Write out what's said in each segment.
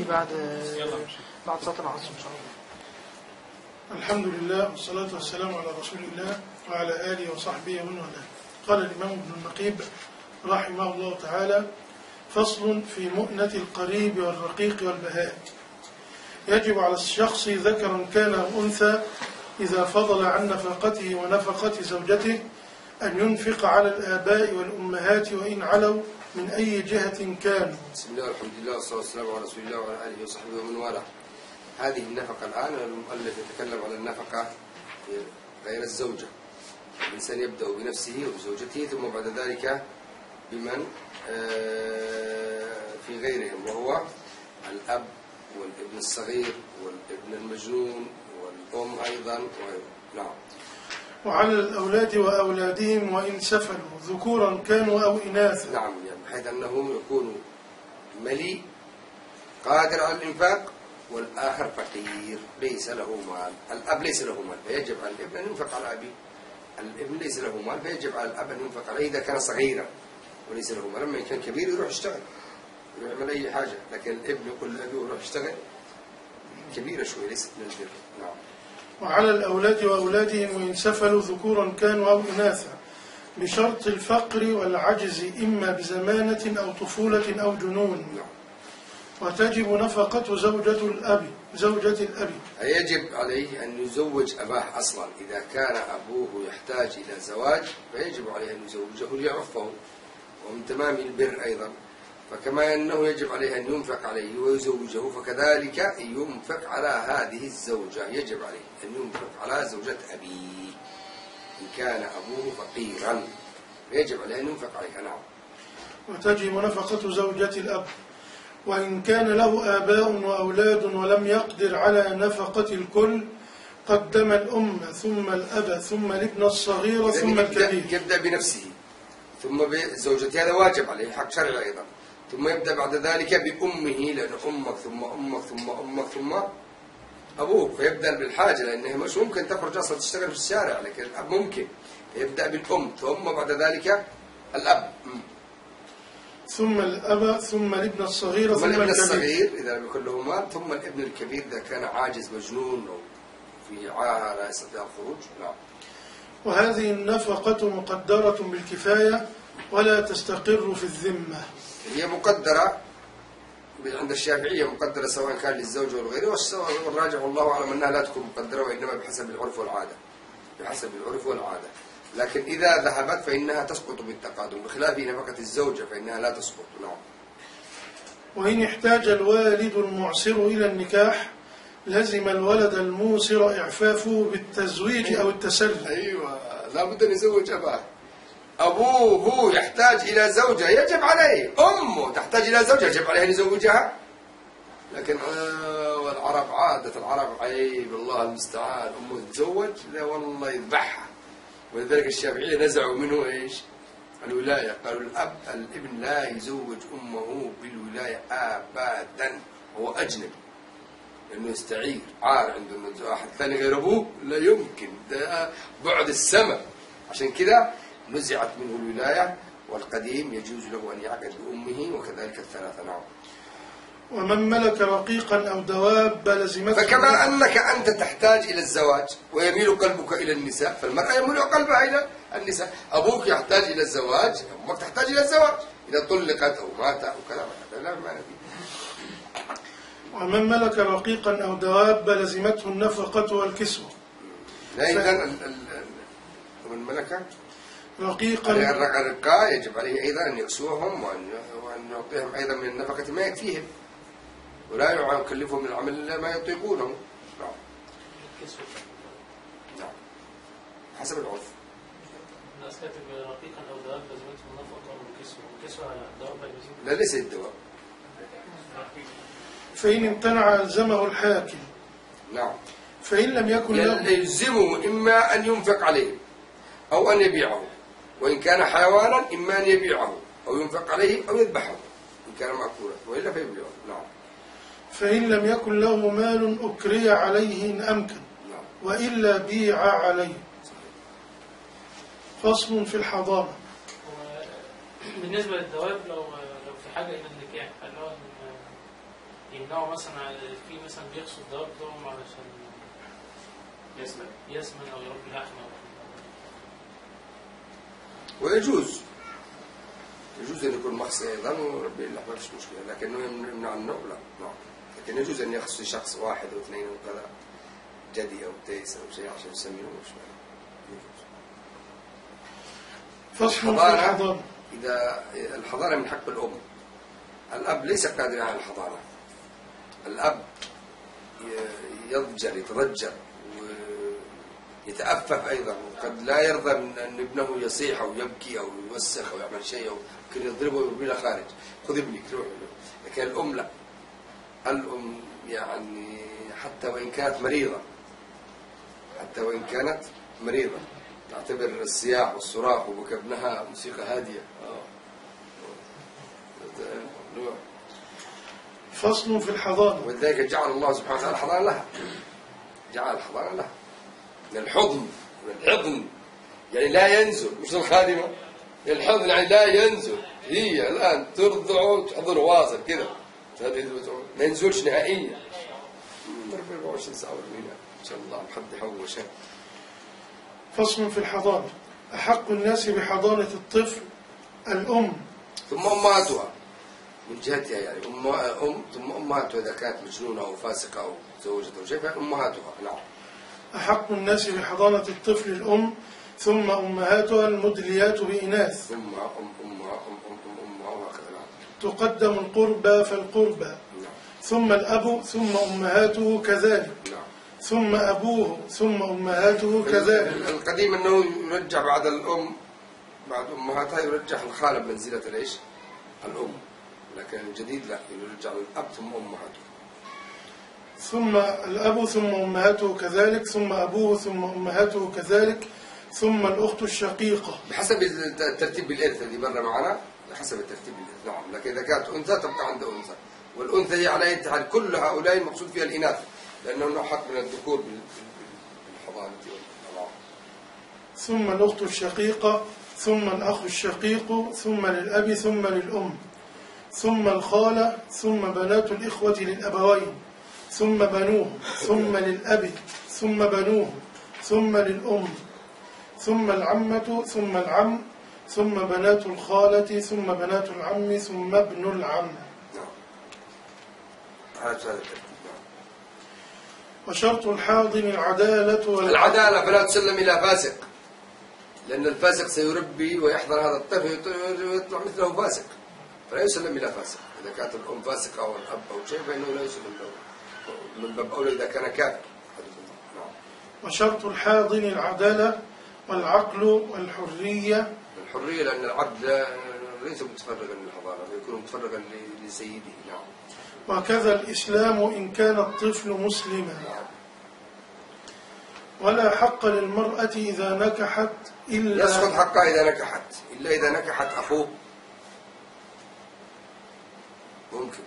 بعد صلاة العصر إن شاء الله. الحمد لله والصلاة والسلام على رسول الله وعلى آله وصحبه ومن والاه. قال الإمام ابن النقيب رحمه الله تعالى: فصل في مؤنة القريب والرقيق والبهائم. يجب على الشخص ذكرا كان أو أنثى إذا فضل عن نفقته ونفقة زوجته أن ينفق على الآباء والأمهات وإن علوا من أي جهة كانوا. بسم الله والحمد لله والصلاة والسلام على رسول الله وعلى آله وصحبه ومن والاه. هذه النفقة الآن المؤلف يتكلم على النفقة غير الزوجة. الإنسان يبدأ بنفسه وبزوجته ثم بعد ذلك بمن في غيرهم، وهو الأب والابن الصغير والابن المجنون والأم أيضا. نعم. وعلى الأولاد وأولادهم وإن سفلوا ذكورا كانوا أو إناثا. نعم، يعني بحيث أنه يكون مليء قادر على الإنفاق والآخر فقير ليس له مال. الأب ليس له مال فيجب على الابن أن ينفق على أبيه. الابن ليس له مال فيجب على الأب أن ينفق عليه إذا كان صغيرا وليس له مال. لما كان كبير يروح يشتغل يروح يعمل أي حاجة، لكن الابن يقول لأبيه يروح يشتغل كبيرة شوي ليست من البر. نعم. وعلى الأولاد وأولادهم وإن سفلوا ذكورا كانوا أو إناثا بشرط الفقر والعجز إما بزمانة أو طفولة أو جنون. نعم. وتجب نفقة زوجة الأب. يجب عليه أن يزوج أباه أصلا. إذا كان أبوه يحتاج إلى زواج فيجب عليه أن يزوجه ليعفه، ومن تمام البر أيضا. فكما أنه يجب عليه أن ينفق عليه ويزوجه، فكذلك ينفق على هذه الزوجة. يجب عليه أن ينفق على زوجة أبيه إن كان أبوه فقيرا، فيجب عليه أن ينفق عليها. نعم. وتجب نفقة زوجة الأب وإن كان له آباء وأولاد ولم يقدر على نفقة الكل قدم الأم ثم الأب ثم الابن الصغير ثم الكبير. يبدأ بنفسه ثم بزوجته، هذا واجب عليه حق شرعي أيضا. ثم يبدأ بعد ذلك بأمه، لأن أمك ثم أمك ثم أمك ثم أبوك، فيبدأ بالحاجة لأنها مش ممكن تخرج أصلا تشتغل في الشارع، لكن الأب ممكن. يبدأ بالأم ثم بعد ذلك الأب ثم الأب ثم الابن الصغير ثم الكبير. الابن الصغير إذا لم يكن له مال، ثم الابن الكبير إذا كان عاجز مجنون أو في عاهة لا يستطيع الخروج. نعم. وهذه النفقة مقدرة بالكفاية ولا تستقر في الذمة. هي مقدرة عند الشافعية، مقدرة سواء كان للزوج أو غيره، والراجح والله أعلم أنها لا تكون مقدرة، وإنما بحسب العرف والعادة. بحسب العرف والعادة. لكن إذا ذهبت فإنها تسقط بالتقادم، بخلاف نفقة الزوجة فإنها لا تسقط. نعم. وإن احتاج الوالد المعسر إلى النكاح لزم الولد الموسر إعفافه بالتزويج أو التسلي. أيوة، لا بد أن يزوج أباه. أبوه يحتاج إلى زوجة يجب عليه، أمه تحتاج إلى زوجة يجب عليه أن يزوجها. لكن والعرب عادة العرب عيب الله المستعان، أمه تتزوج لا والله يذبحها. ولذلك الشافعية نزعوا منه إيش؟ الولاية. قالوا الابن لا يزوج أمه بالولاية أبدا، هو أجنبي لأنه يستعير عار عنده واحد ثاني غير أبوه، لا يمكن، ده بعد السماء. عشان كذا نزعت منه الولاية، والقديم يجوز له أن يعقد بأمه وكذلك الثلاثة. نعم. ومن ملك رقيقا أو دواب لزمته. فكما أنك أنت تحتاج إلى الزواج ويميل قلبك إلى النساء، فالمرأة يميل قلبها إلى النساء. أبوك يحتاج إلى الزواج، أمك تحتاج إلى الزواج. إذا طلقت أو مات أو كذا لا معنى فيه. ومن ملك رقيقا أو دواب لزمته النفقة والكسوة. لا إذن ومن ملك رقيقا الرقاء يجب عليه أيضا أن يكسوهم وأن يعطيهم أيضا من النفقة ما يكفيهم، ولا يكلفهم من العمل إلا ما يطيقونه. نعم. نعم. حسب العرف. الناس كاتب رقيقا أو دواب لازمتهم النفقة والكسوة. الكسوة على الدواب لا ليس الدواب. فإن امتنع ألزمه الحاكم. نعم. فإن لم يكن له يلزمه إما أن ينفق عليه أو أن يبيعه، وإن كان حيوانا إما أن يبيعه أو ينفق عليه أو يذبحه إن كان مأكولا، وإلا فيبيعه. نعم. فإن لم يكن له مال أكري عليه إن أمكن. نعم. وإلا بيع عليه. فصل في الحضانة. بالنسبة للدواب لو في حاجة إلى النكاح، يمنعوا مثلا في مثلا بيقصوا الدواب بتوعهم علشان يسمن او يربي لحمه. ويجوز أن يكون مخصي أيضا وربي اللحمة ما فيش مشكلة، لكنه يمنع النوع لا. نعم. لكن يجوز أن يخصي شخص واحد أو اثنين أو كذا، جدي أو تيس أو شيء عشان يسميه مش الحضارة. إذا الحضارة من حق الأم، الأب ليس قادرا على الحضارة. الأب يضجر يتضجر ويتأفف أيضا، وقد لا يرضى أن ابنه يصيح أو يبكي أو يوسخ أو يعمل شيء أو يمكن يضربه ويرميه خارج، خذ ابنك روح. لكن الأم لا. الأم يعني حتى وإن كانت مريضة تعتبر الصياح والصراخ وبكى ابنها موسيقى هادية. فصل في الحضانة. ولذلك جعل الله سبحانه وتعالى الحضانة لها، جعل الحضانة لها من الحضن. يعني لا ينزل، مش الخادمة. الحضن يعني لا ينزل، هي الآن ترضع وتحضن واصل كذا، ما ينزلش نهائيا. ضرب 24 ساعة إن شاء الله محد يحول شيء. فصل في الحضانة. أحق الناس بحضانة الطفل الأم ثم أمهاتها من جهتها، يعني ثم أمهاتها إذا كانت مجنونة أو فاسقة أو زوجة أو شيء فأمهاتها. نعم. أحق الناس بحضانة الطفل الأم ثم أمهاتها المدليات بإناث. ثم أمها وهكذا. تقدم القربى فالقربى. ثم الأب ثم أمهاته كذلك. ثم أبوه ثم أمهاته كذلك. القديم أنه يرجع بعد الأم بعد أمهاتها يرجع الخالة بمنزلة ليش؟ الأم. لكن الجديد لا، يرجع الأب ثم أمهاته. ثم الأب ثم أمهاته كذلك، ثم أبوه ثم أمهاته كذلك، ثم الأخت الشقيقة. بحسب الترتيب بالإرث اللي برا معنا، بحسب الترتيب بالإرث. نعم. لكن إذا كانت أنثى تبقى عند أنثى، والأنثى هي على يد حال. كل هؤلاء المقصود فيها الإناث، لأنه حق من الذكور بالحضانة والطلاق. ثم الأخت الشقيقة، ثم الأخ الشقيق، ثم للأب ثم للأم، ثم الخالة، ثم بنات الإخوة للأبوين، ثم بنوهم، ثم للأب، ثم بنوهم، ثم للأم، ثم العمة، ثم العم، ثم بنات الخالة، ثم بنات العم، ثم ابن العم. وشرط الحاضن العدالة العدالة، فلا تسلم إلى فاسق، لأن الفاسق سيربي ويحضر هذا الطفل ويطلع مثله فاسق، فلا يسلم إلى فاسق. إذا كانت الأم فاسقة أو الأب أو شيء فإنه لا يسلم له، من باب أولى إذا كان كافر. وشرط الحاضن العدالة والعقل والحرية. الحرية لأن العبد ليس متفرغا للحضانة، فيكون متفرغا لسيده. نعم. وكذا الإسلام إن كان الطفل مسلما. ولا حق للمرأة إذا نكحت إلا يسقط حقها إذا نكحت، إلا إذا نكحت أخوه ممكن.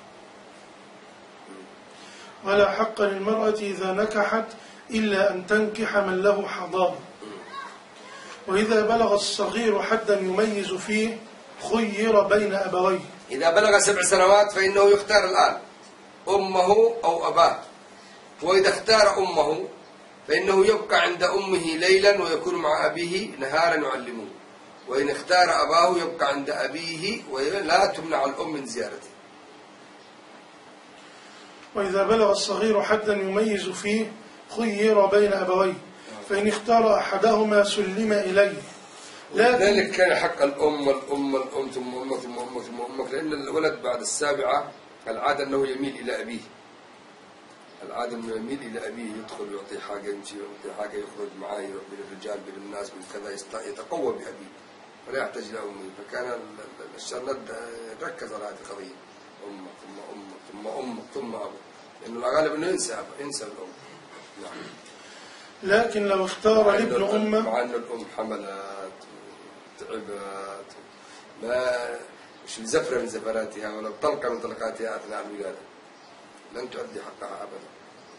ولا حق للمرأة إذا نكحت إلا أن تنكح من له حضانة. وإذا بلغ الصغير حدا يميز فيه خير بين أبويه. إذا بلغ 7 سنوات فإنه يختار الآن أمه أو أباه، وإذا اختار أمه فإنه يبقى عند أمه ليلا ويكون مع أبيه نهارا يعلمه، وإن اختار أباه يبقى عند أبيه ولا تمنع الأم من زيارته. وإذا بلغ الصغير حدا يميز فيه خير بين أبويه، فإن اختار أحدهما سلم إليه. لذلك كان حق الأم والأم ثم أمك ثم أمك ثم أمك، لأن الولد بعد 7 العادة أنه يميل إلى أبيه. العادة أنه يميل إلى أبيه، يدخل يعطي حاجة، يمشي يعطي حاجة، يخرج معاه، يروح بين الرجال بين الناس بين كذا، يتقوى بأبيه ولا يحتاج إلى أمه. فكان الشرد ركز على هذه القضية، أمك ثم أمك ثم أمك ثم أبوك، لأنه الغالب أنه ينسى الأم. نعم. لكن لو اختار ابن أمه، مع أن الأم حملت تعبت ما مش زفرة من زفراتها ولا طلقة من طلقاتها أثناء الولادة، لن تؤدي حقها أبدا.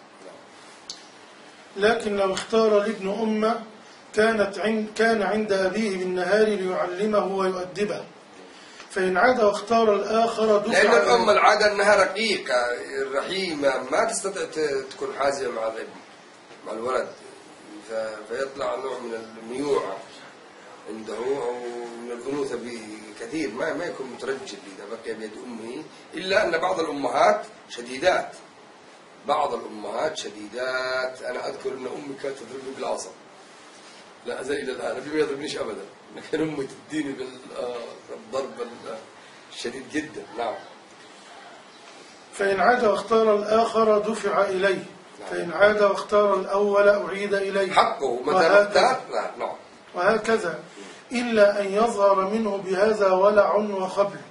لكن لو اختار لابن أمه كان عند أبيه بالنهار ليعلمه ويؤدبه، فإن عاد واختار الآخر دفع لأن الأم عليه. العادة أنها رقيقة رحيمة ما تستطيع تكون حازمة مع الابن مع الولد، فيطلع نوع من الميوعة عنده أو من الأنوثة بكثير، ما يكون مترجل إذا بقي بيد أمه، إلا أن بعض الأمهات شديدات. بعض الأمهات شديدات. أنا أذكر أن أمي كانت تضربني بالعصا، لا أزال إلى الآن، أبي ما يضربنيش أبدا، لكن أمي تديني بالضرب الشديد جدا. نعم. فإن عاد واختار الآخر دفع إليه، فإن عاد واختار الأول أعيد إليه حقه متى وهكذا. اختار. نعم. وهكذا إلا أن يظهر منه بهذا ولع وخبل.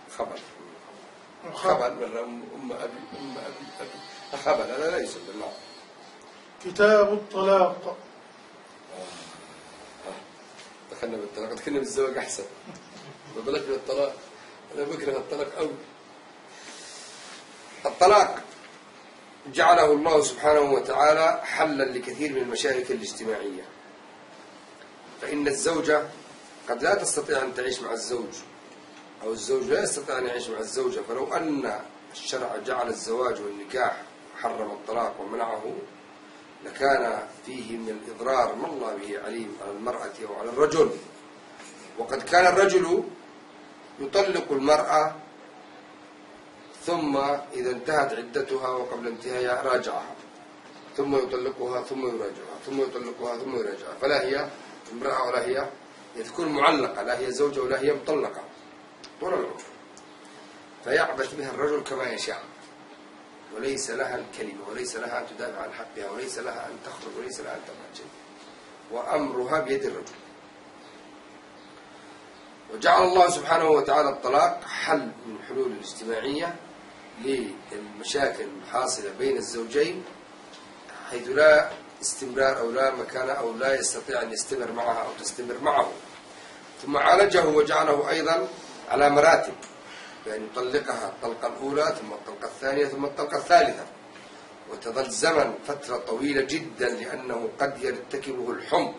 خبل من أم أبي خبل، هذا ليس بالله. كتاب الطلاق. دخلنا بالطلاق، دخلنا بالزواج أحسن، ما بالك بالطلاق، أنا بكره الطلاق أوي. الطلاق جعله الله سبحانه وتعالى حلا لكثير من المشاكل الاجتماعية، فإن الزوجة قد لا تستطيع أن تعيش مع الزوج، أو الزوج لا يستطيع أن يعيش مع الزوجة، فلو أن الشرع جعل الزواج والنكاح حرم الطلاق ومنعه لكان فيه من الإضرار ما الله به عليم على المرأة أو على الرجل. وقد كان الرجل يطلق المرأة ثم إذا انتهت عدتها وقبل انتهائها راجعها، ثم يطلقها ثم يراجعها، ثم يطلقها ثم يراجعها، فلا هي امرأة ولا هي تكون معلقة، لا هي زوجة ولا هي مطلقة طول العمر، فيعبث بها الرجل كما يشاء، وليس لها الكلمة، وليس لها أن تدافع عن حقها، وليس لها أن تخرج، وليس لها أن تفعل شيء، وأمرها بيد الرجل. وجعل الله سبحانه وتعالى الطلاق حل من حلول الاجتماعية للمشاكل الحاصلة بين الزوجين، حيث لا استمرار أو لا مكان أو لا يستطيع أن يستمر معها أو تستمر معه. ثم عالجه وجعله أيضا على مراتب، يعني يطلقها الطلقة الأولى ثم الطلقة الثانية ثم الطلقة الثالثة، وتظل زمن فترة طويلة جدا، لأنه قد يرتكبه الحمق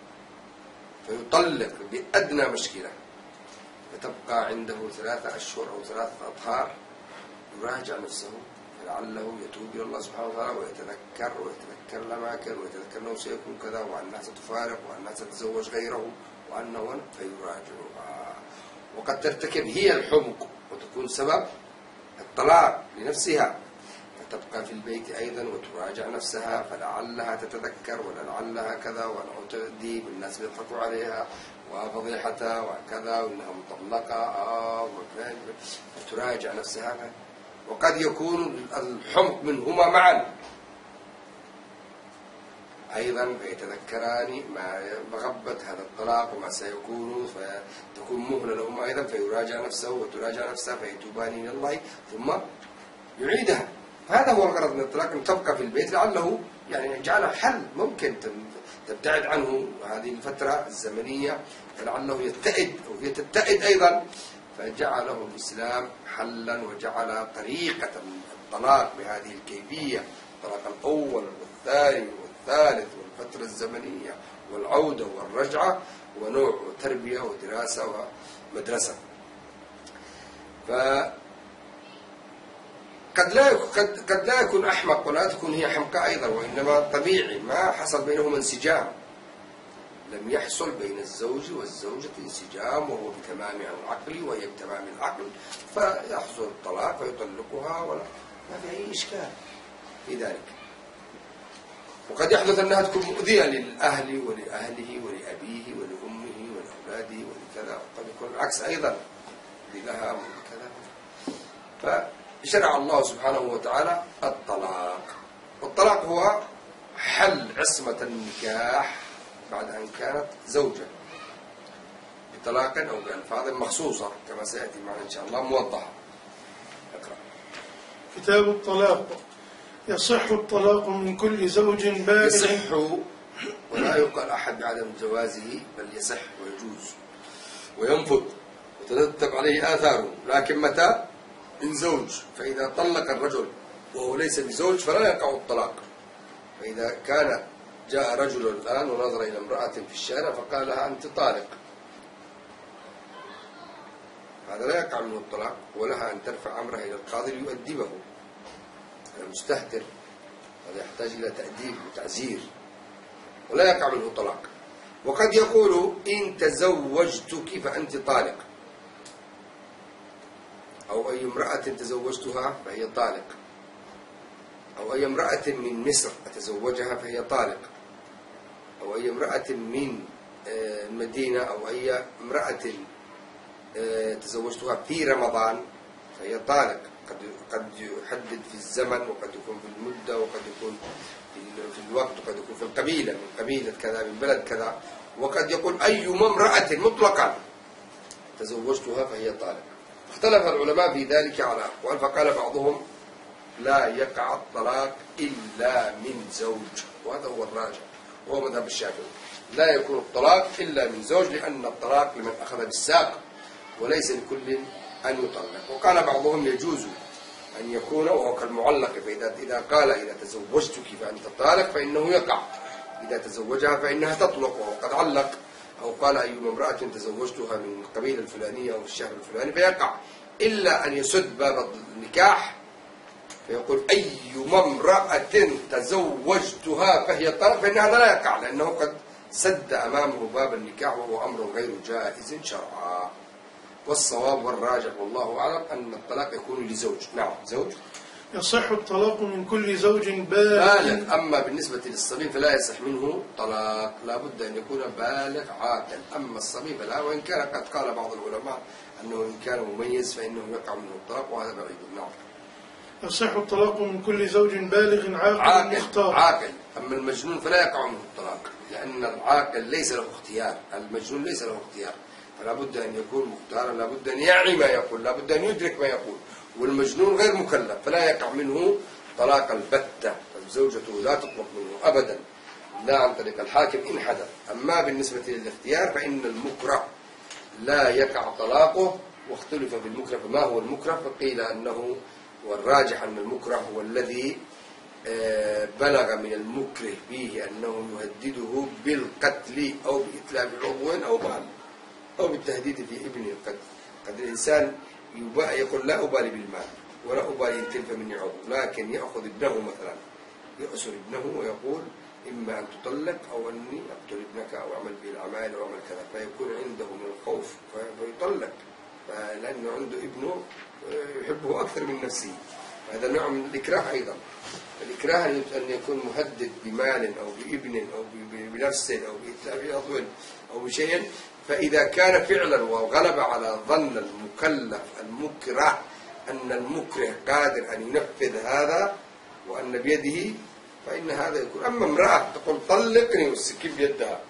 فيطلق بأدنى مشكلة، فتبقى عنده 3 أشهر أو 3 أطهار يراجع نفسه، فلعله يتوب إلى الله سبحانه وتعالى ويتذكر الأماكن، ويتذكر أنه سيكون كذا، وأنها ستفارق، وأنها ستتزوج غيره، وأنه فيراجعها. وقد ترتكب هي الحمق وتكون سبب الطلاق لنفسها، فتبقى في البيت أيضا وتراجع نفسها، فلعلها تتذكر ولعلها كذا، ولو تؤدي والناس بيضحكوا عليها وفضيحتها وكذا، وإنها مطلقة فتراجع نفسها. وقد يكون الحمق منهما معا أيضا، فيتذكران مغبة هذا الطلاق وما سيكون، فتكون مهلة لهما أيضا، فيراجع نفسه وتراجع نفسها، فيتوبان إلى الله ثم يعيدها. هذا هو الغرض من الطلاق، أن تبقى في البيت لعله يعني يجعلها حل ممكن تبتعد عنه هذه الفترة الزمنية، فلعله يتئد أو يتتئد أيضا، فجعله الإسلام حلا وجعل طريقة الطلاق بهذه الكيفية، الطلاق الأول والثاني والثالث والفترة الزمنية والعودة والرجعة، ونوع تربية ودراسة ومدرسة. قد لا يكون أحمق ولا تكون هي حمقى أيضا، وإنما طبيعي ما حصل بينهما انسجام، لم يحصل بين الزوج والزوجة انسجام، وهو بتمام العقل وهي بتمام العقل، فيحصل الطلاق فيطلقها، ولا ما في أي إشكال في ذلك. وقد يحدث أنها تكون مؤذية للأهل ولأهله ولأبيه ولأمه ولأولاده ولكذا، وقد يكون العكس أيضا لها ولكذا. فشرع الله سبحانه وتعالى الطلاق، والطلاق هو حل عصمة النكاح بعد أن كانت زوجة بطلاق أو بألفاظ مخصوصة كما سيأتي معنا إن شاء الله موضحة. اقرأ. كتاب الطلاق. يصح الطلاق من كل زوج بالغ. يصح ولا يقال أحد بعدم جوازه، بل يصح ويجوز وينفذ وتترتب عليه آثاره، لكن متى؟ من زوج. فإذا طلق الرجل وهو ليس بزوج فلا يقع الطلاق. فإذا كان جاء رجل الآن ونظر إلى امرأة في الشارع فقال لها أنت طالق، هذا لا يقع منه الطلاق، ولها أن ترفع أمرها إلى القاضي ليؤدبه. هذا مستهتر، هذا يحتاج إلى تأديب وتعزير، ولا يقع منه طلاق. وقد يقول إن تزوجتك فأنت طالق، أو أي امرأة تزوجتها فهي طالق، أو أي امرأة من مصر أتزوجها فهي طالق، أو أي امرأة من المدينة، أو أي امرأة تزوجتها في رمضان فهي طالق. قد يحدد في الزمن، وقد يكون في المدة، وقد يكون في الوقت، وقد يكون في القبيلة، من قبيلة كذا، من بلد كذا. وقد يقول أي امرأة مطلقا تزوجتها فهي طالق. اختلف العلماء في ذلك على أقوال، فقال بعضهم لا يقع الطلاق إلا من زوج، وهذا هو الراجح وهو مذهب الشافعي. لا يكون الطلاق إلا من زوج، لأن الطلاق لمن أخذ بالساق وليس لكل أن يطلق. وقال بعضهم يجوز أن يكون، وهو كالمعلق، فإذا قال إذا تزوجتك فأنت طالق فإنه يقع، إذا تزوجها فإنها تطلق، وهو قد علق. أو قال أي امرأة تزوجتها من القبيلة الفلانية أو الشهر الفلاني فيقع، إلا أن يسد باب النكاح فيقول أي امرأة تزوجتها فهي طالق، فإن هذا لا يقع، لأنه قد سد أمامه باب النكاح، وهو أمر غير جائز شرعا. والصواب والراجح والله أعلم أن الطلاق يكون لزوج. نعم، زوج. يصح الطلاق من كل زوج بالغ. أما بالنسبة للصبي فلا يصح منه طلاق، لا بد أن يكون بالغ عاقل. أما الصبي فلا، وإن كان قد قال بعض العلماء أنه إن كان مميز فإنه يقع منه الطلاق، وهذا بعيد. نعم. يصح الطلاق من كل زوج بالغ عاقل مختار. عاقل. أما المجنون فلا يقع منه الطلاق، لأن العاقل ليس له اختيار، المجنون ليس له اختيار، فلا بد أن يكون مختارا، لا بد أن يعي ما يقول، لا بد أن يدرك ما يقول. والمجنون غير مكلف، فلا يقع منه طلاق البتة، فزوجته لا تطلق منه أبدا، لا عن طريق الحاكم إن حدث. أما بالنسبة للاختيار فإن المكره لا يقع طلاقه، واختلف في المكره فما هو المكره، فقيل أنه، والراجح أن المكره هو الذي بلغ من المكره فيه أنه يهدده بالقتل أو بإتلاف عضو أو مال أو بالتهديد في ابنه. قد الإنسان يقول لا أبالي بالمال ولا أبالي إن تلف مني عضو، لكن يأخذ ابنه مثلا، يأسر ابنه ويقول إما أن تطلق أو أني أقتل ابنك أو أعمل به الأعمال أو أعمل كذا، فيكون عنده من الخوف فيطلق، لأنه عنده ابنه يحبه أكثر من نفسه. هذا نوع من الإكراه أيضا. الإكراه أن يكون مهدد بمال أو بابن أو بنفس أو بإتلاف عضو أو بشيء، فإذا كان فعلا وغلب على ظن المكلف المكره أن المكره قادر أن ينفذ هذا وأن بيده، فإن هذا يكون. أما امرأة تقول طلقني والسكين بيدها،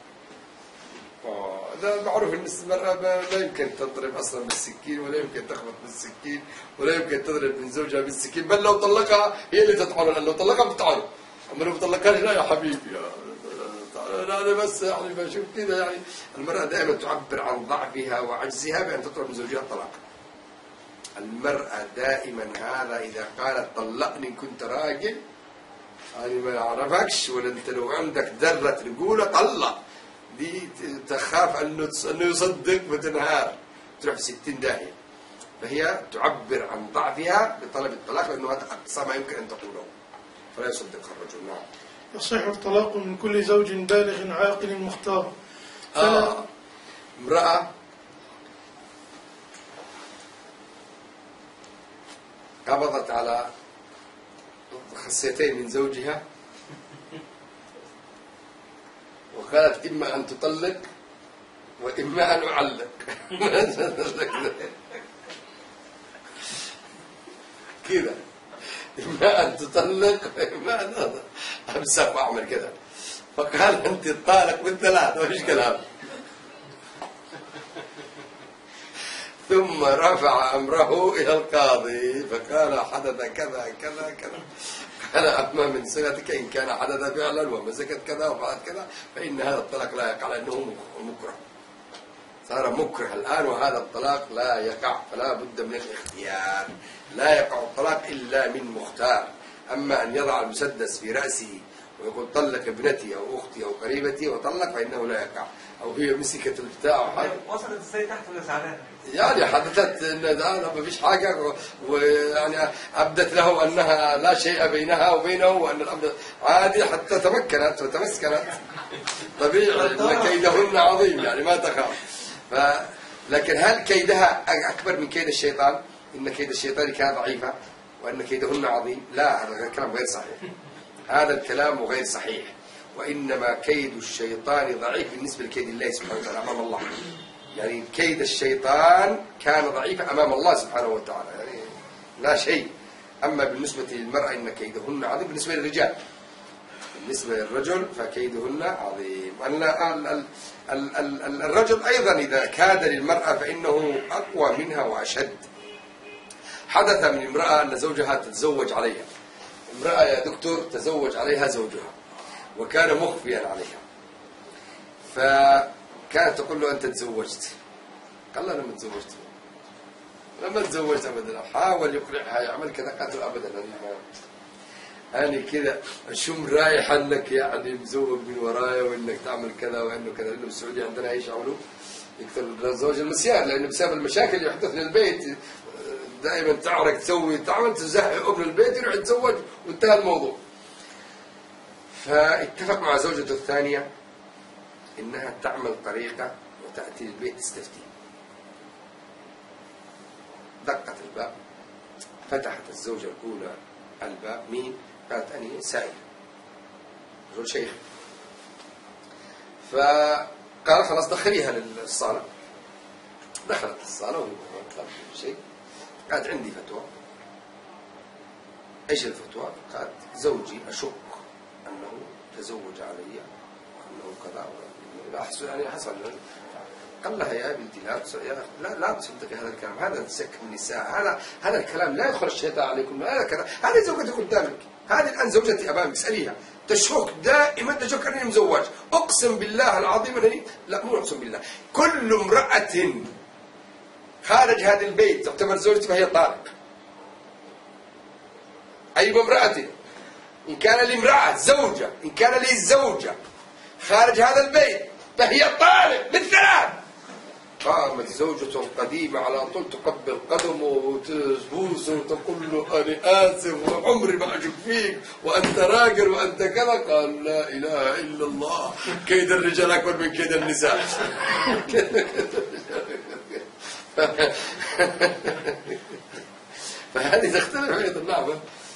هذا معروف أن المرأة لا يمكن تضرب أصلا بالسكين، ولا يمكن تخبط بالسكين، ولا يمكن تضرب من زوجها بالسكين، بل لو طلقها هي اللي تطعنه، لأن لو طلقها بتطعنه. أما لو طلقهاش لا يا حبيبي، أنا بس يعني بشوف كذا. يعني المرأة دائما تعبر عن ضعفها وعجزها بأن تطلب من زوجها الطلاق. المرأة دائما هذا إذا قالت طلقني كنت راجل، يعني ما يعرفكش، ولا أنت لو عندك ذرة رجولة طلق، دي تخاف أنه يصدق فتنهار، تروح في 60 داهية. فهي تعبر عن ضعفها بطلب الطلاق، لأنه هذا أقصى ما يمكن أن تقوله، فلا يصدقها الرجل. نعم. يصح الطلاق من كل زوج بالغ عاقل مختار. امرأة قبضت على خصيتين من زوجها وقالت إما أن تطلق وإما أن أعلق. كذا، إما أن تطلق وإما أن أمسك وأعمل كذا. فقال أنت الطالق بالثلاث، وإيش كلام. ثم رفع أمره إلى القاضي فقال حدث كذا كذا كذا. قال أما من صلتك إن كان حدث فعلا ومسكت كذا وفعلت كذا فإن هذا الطلاق لا يقع، لأنه مكره، صار مكره الآن، وهذا الطلاق لا يقع، فلا بد من الاختيار. لا يقع الطلاق إلا من مختار. أما أن يضع المسدس في رأسه ويقول طلق ابنتي أو أختي أو قريبتي وطلق فإنه لا يقع، أو هي مسكت البتاع أو حاجة. وصلت ازاي تحت ولا زعلانة؟ يعني حدثت ان هذا ما فيش حاجه، ويعني ابدت له انها لا شيء بينها وبينه، وان الامر عادي حتى تمكنت وتمسكنت. طبيعي ان كيدهن عظيم، يعني ما تخاف. لكن هل كيدها اكبر من كيد الشيطان؟ ان كيد الشيطان كان ضعيفا وان كيدهن عظيم؟ لا، هذا الكلام غير صحيح. هذا الكلام غير صحيح. وانما كيد الشيطان ضعيف بالنسبه لكيد الله سبحانه وتعالى امام الله. يعني كيد الشيطان كان ضعيفا أمام الله سبحانه وتعالى، يعني لا شيء. أما بالنسبة للمرأة إن كيدهن عظيم. بالنسبة للرجال، بالنسبة للرجل فكيدهن عظيم. الرجل أيضا إذا كاد للمرأة فإنه أقوى منها وأشد. حدث من امرأة أن زوجها تتزوج عليها. امرأة يا دكتور تزوج عليها زوجها وكان مخفيا عليها، كانت تقول له أنت تزوجت؟ قال لا أنا ما تزوجت. لما تزوجت أبدا. حاول يقنعها يعمل كذا، قالت له أبدا أنا كذا أشم رايح أنك يعني مزوج من ورايا وأنك تعمل كذا وأنه كذا. لأنه بالسعودية عندنا إيش يعملوا؟ يكثر الزوج المسيان، لأنه بسبب المشاكل اللي يحدث للبيت دائما تعرق تسوي تعمل تزهق ابن البيت يروح يتزوج وانتهى الموضوع. فاتفق مع زوجته الثانية إنها تعمل طريقة وتأتي البيت تستفتي. دقت الباب، فتحت الزوجة الأولى الباب. مين؟ قالت أني سائل، رجل شيخ. فقال خلاص دخليها للصالة. دخلت الصالة وهي طلبت شيء. قالت عندي فتوى. ايش الفتوى؟ قالت زوجي أشك أنه تزوج علي وأنه كذا لا أحسن يعني حصل. قال لها يا بنتي لا تصدقي هذا الكلام، هذا تسك النساء، هذا الكلام لا يدخل الشيطان عليكم، هذا كذا. هذه زوجتك قدامك، هذه الآن زوجتي أمامك، اسأليها. تشك دائما، تشك أنني مزوج. أقسم بالله العظيم أنني لا، مو أقسم بالله، كل امرأة خارج هذا البيت تعتبر زوجتي فهي طالق. أي امرأة إن كان لامرأة زوجة، إن كان لي زوجة خارج هذا البيت فهي طالق بالثلاث. قامت زوجته القديمة على طول تقبل قدمه وتبوسه وتقول له أنا آسف وعمري ما أشك فيك وأنت راجل وأنت كذا. قال لا إله إلا الله، كيد الرجال أكبر من كيد النساء. فهذه تختلف أيضا. نعم.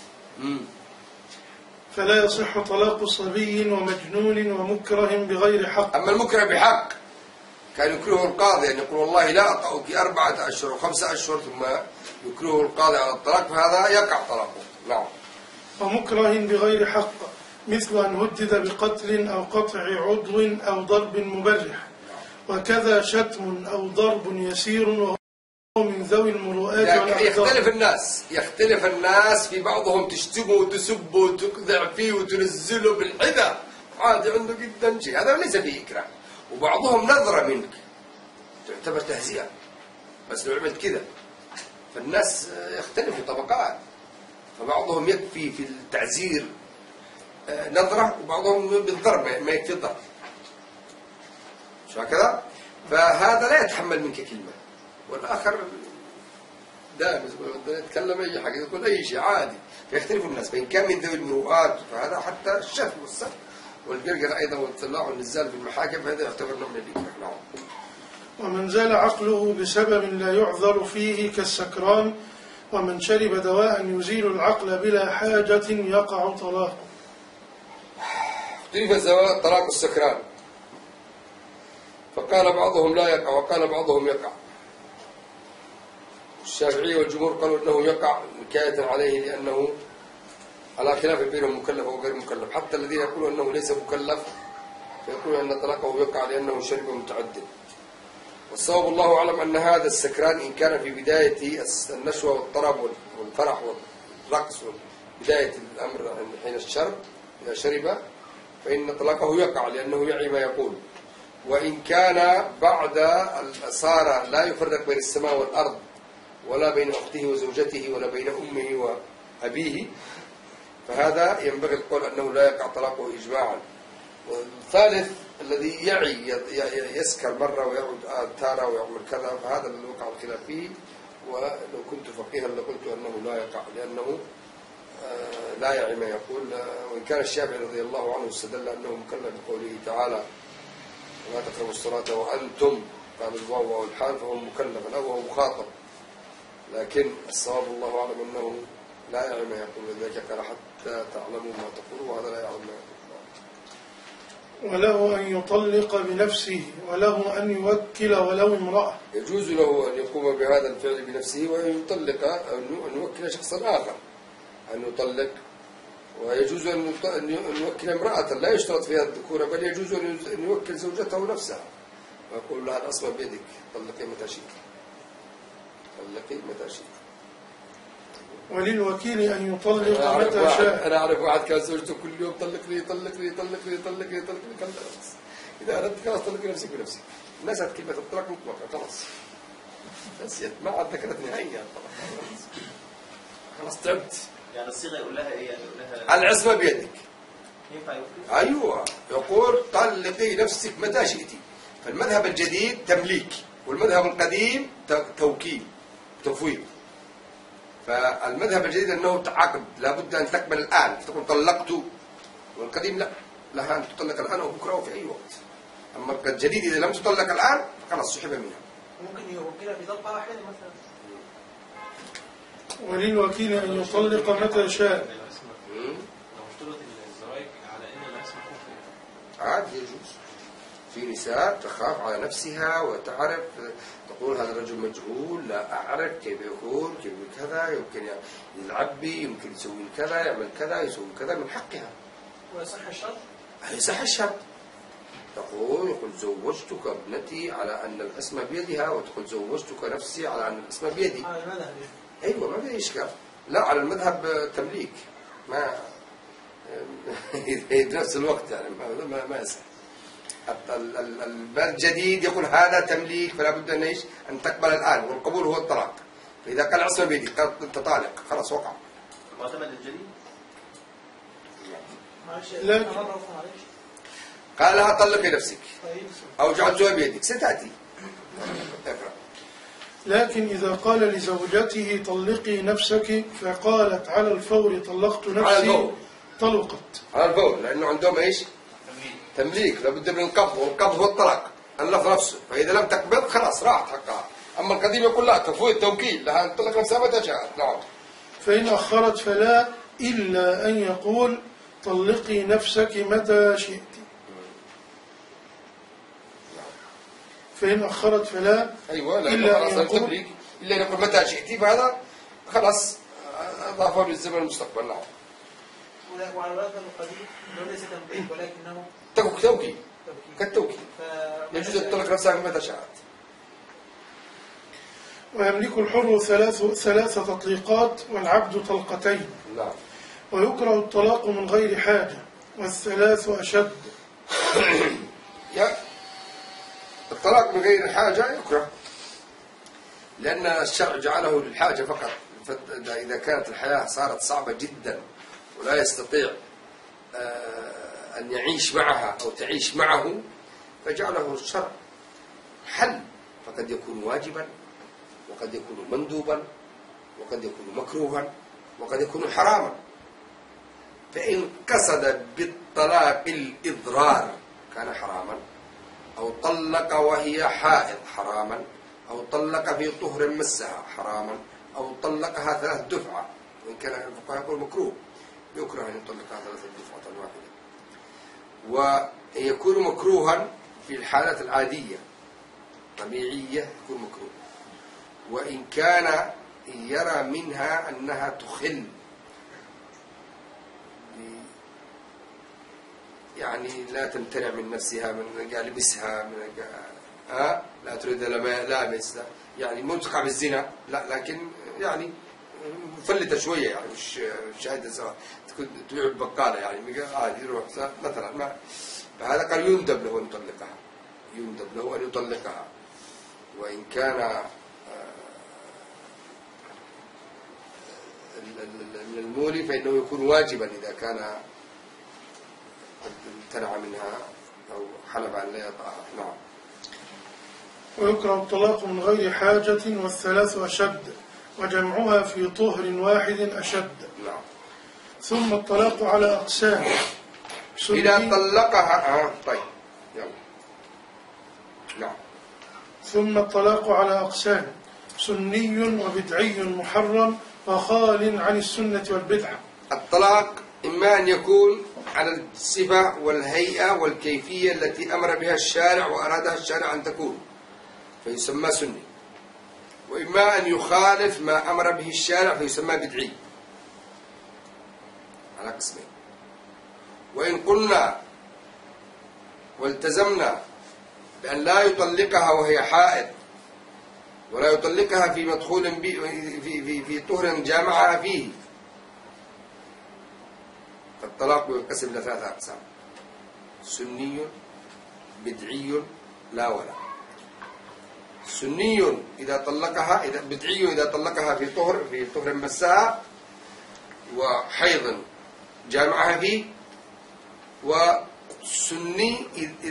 فلا يصح طلاق صبي ومجنون ومكره بغير حق. أما المكره بحق كان يكرهه القاضي أن يقول والله لا أطأك 4 أشهر و5 أشهر ثم يكرهه القاضي على الطلاق، فهذا يقع طلاقه. نعم. ومكره بغير حق مثل أن هدد بقتل أو قطع عضو أو ضرب مبرح، وكذا شتم أو ضرب يسير وهو من ذوي المروءات والأعذار. يختلف الناس في بعضهم تشتمه وتسبه وتقذع فيه وتنزله بالحذا، عادي عنده جدا شيء، هذا ليس فيه إكراه. وبعضهم نظرة منك تعتبر تهزئة، بس لو عملت كذا. فالناس يختلفوا طبقات، فبعضهم يكفي في التعزير نظرة، وبعضهم بالضرب ما يكفي الضرب. شو هكذا؟ فهذا لا يتحمل منك كلمة، والآخر دائما يتكلم أي حاجة، يقول أي شيء عادي. فيختلف الناس، فإن كان من ذوي المروءات فهذا حتى الشتم والسب والقرقرة أيضا والطلاع والنزال في المحاكم، فهذا يعتبر نوع من الإكراه. ومن زال عقله بسبب لا يعذر فيه كالسكران، ومن شرب دواء يزيل العقل بلا حاجة يقع طلاقه. اختلف طلاق السكران، فقال بعضهم لا يقع وقال بعضهم يقع. الشافعي والجمهور قالوا انه يقع نكاية عليه، لانه على خلاف بينهم مكلف وغير مكلف. حتى الذين يقولوا انه ليس مكلف فيقولوا ان طلاقه يقع لانه شرب متعدد. والصواب الله اعلم ان هذا السكران ان كان في بداية النشوة والطرب والفرح والرقص وبداية الامر حين الشرب، اذا شرب فان طلاقه يقع لانه يعي ما يقول. وان كان بعد صار لا يفرق بين السماء والارض، ولا بين أخته وزوجته، ولا بين أمه وأبيه، فهذا ينبغي القول أنه لا يقع طلاقه إجماعا. والثالث الذي يسكر مرة ويعود تارة ويعمل كذا، فهذا الذي وقع الخلاف فيه. ولو كنت فقيها لقلت أنه لا يقع، لأنه لا يعي ما يقول. وإن كان الشافعي رضي الله عنه استدل أنه مكلف بقوله تعالى ولا تقربوا الصلاة وأنتم، قال الواو والحال، فهو مكلف الأول وهو مخاطب. لكن الصواب الله أعلم أنه لا يعلم ما يقول، لذلك قال حتى تعلموا ما تقولوا، وهذا لا يعلم ما يقول. وله أن يطلق بنفسه، وله أن يوكل ولو امرأة. يجوز له أن يقوم بهذا الفعل بنفسه وأن يطلق، أن يوكل شخصا آخر أن يطلق. ويجوز أن يوكل امرأة لا يشترط فيها الذكورة، بل يجوز أن يوكل زوجته نفسها ويقول لها الأصل بيدك، طلقي متى شئت، طلقي متى شئت. وللوكيل أن يطلق متى شاء. أنا أعرف واحد كان زوجته كل يوم طلقني طلقني طلقني طلقني طلقني، كان إذا أردت خلاص طلقي نفسك بنفسك. نسيت كلمة الطلاق مطلقة خلاص، نسيت، ما عاد ذكرت نهائيا، خلاص تعبت. يعني الصيغة يقول لها إيه؟ يعني يقول لها العصمة بيدك. ينفع يوكل؟ أيوة، يقول طلقي نفسك متى شئتي. فالمذهب الجديد تمليك، والمذهب القديم توكيل تفويض. فالمذهب الجديد أنه عقد لابد أن تقبل الآن، تقول طلقت. والقديم لا، لها أن تطلق الآن أو بكرة أو في أي وقت. أما الجديد إذا لم تطلق الآن خلاص سحب منها. ممكن يوكلها في طلقة واحدة مثلا. وللوكيل أن يطلق متى شاء. لو اشترط الزواج على ان العصمة خفية عاد يجوز. في نساء تخاف على نفسها وتعرف، تقول هذا الرجل مجهول، لا أعرف كيف يكون، كيف كذا، يمكن يلعب بي، يمكن يسوي كذا، يعمل كذا، يسوي كذا، من حقها. ويصح الشرط؟ يصح الشرط. يقول زوجتك ابنتي على أن العصمة بيدها، وتقول زوجتك نفسي على أن العصمة بيدي. على المذهب. أيوة، ما في إشكال. لا، على المذهب تمليك، ما نفس الوقت يعني ما يصح. الجديد يقول هذا تمليك، فلا بد أن تقبل الآن، والقبول هو الطلاق. فإذا قال العصمة بيدي قال أنت طالق، خلاص وقع. معتمد الجديد؟ لكن قال لها طلقي نفسك أو جعلتها بيدك، ستأتي. لكن إذا قال لزوجته طلقي نفسك فقالت على الفور طلقت نفسي طلقت. على الفور، لأنه عندهم إيش؟ تمليك، لابد من القبض، والقبض هو الطلاق، اللفظ نفسه. فإذا لم تقبض خلاص راحت حقها. أما القديم يقول لا، تفويض توكيل، لها أن تطلق نفسها متى شاءت. نعم. فإن أخرت فلا، إلا أن يقول طلقي نفسك متى شئت. فإن أخرت فلا، أيوة، إلا أن يقول تمليك، إلا أن يقول متى شئت، فهذا خلاص أضافه للزمن المستقبل. نعم. وعلى الوضع القديم لو ليس تمليك ولكنه توكيل كالتوكيل، يجوز أن تطلق نفسها متى شاءت. ويملك الحر ثلاث تطليقات والعبد طلقتين. نعم. ويكره الطلاق من غير حاجة، والثلاث أشد. الطلاق من غير حاجة يكره، لأن الشرع جعله للحاجة فقط. إذا كانت الحياة صارت صعبة جدا ولا يستطيع أن يعيش معها أو تعيش معه، فجعله الشرع حل، فقد يكون واجبا، وقد يكون مندوبا، وقد يكون مكروها، وقد يكون حراما. فإن قصد بالطلاق الإضرار كان حراما، أو طلق وهي حائض حراما، أو طلق في طهر مسها حراما، أو طلقها 3 دفعة، وإن كان الفقهاء يقول مكروه، يكره أن يطلقها 3 دفعة واحدة. ويكون مكروها في الحالات العادية طبيعية، يكون مكروه. وإن كان يرى منها أنها تخل، يعني لا تمتنع من نفسها، من لبسها، من لا تريد لابس، يعني مو تقع بالزنا، لا، لكن يعني مفلتة شوية، يعني مش شاهدة سواء تكون تبيع البقالة، يعني عادي يروح مثلا، ما فهذا قال يندب له أن يطلقها، يندب له أن يطلقها. وإن كان من المولي فإنه يكون واجبا إذا كان قد امتنع منها أو حلف أن لا يطأها. نعم. ويكره الطلاق من غير حاجة والثلاث أشد وجمعها في طهر واحد أشد. نعم. ثم الطلاق على أقسام. إذا طلقها طيب يلا. نعم. ثم الطلاق على أقسام: سني وبدعي محرم وخال عن السنة والبدعة. الطلاق إما أن يكون على الصفة والهيئة والكيفية التي أمر بها الشارع وأرادها الشارع أن تكون فيسمى سني، وإما أن يخالف ما أمر به الشارع فيسمى بدعي، على قسمين. وإن قلنا والتزمنا بأن لا يطلقها وهي حائض ولا يطلقها في مدخول في طهر جامعها فيه، فالطلاق ينقسم إلى ثلاثة أقسام: سني، بدعي، لا ولا. سني إذا طلقها، بدعي إذا طلقها في طهر مسها وحيض جامعها فيه، وسني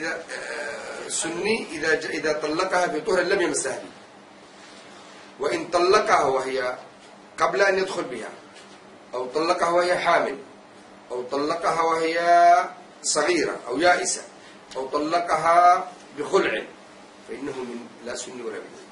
إذا طلقها في طهر لم يمسها فيه. وإن طلقها وهي قبل أن يدخل بها، أو طلقها وهي حامل، أو طلقها وهي صغيرة أو يائسة، أو طلقها بخلع، فإنه من لا سني ولا بدعي.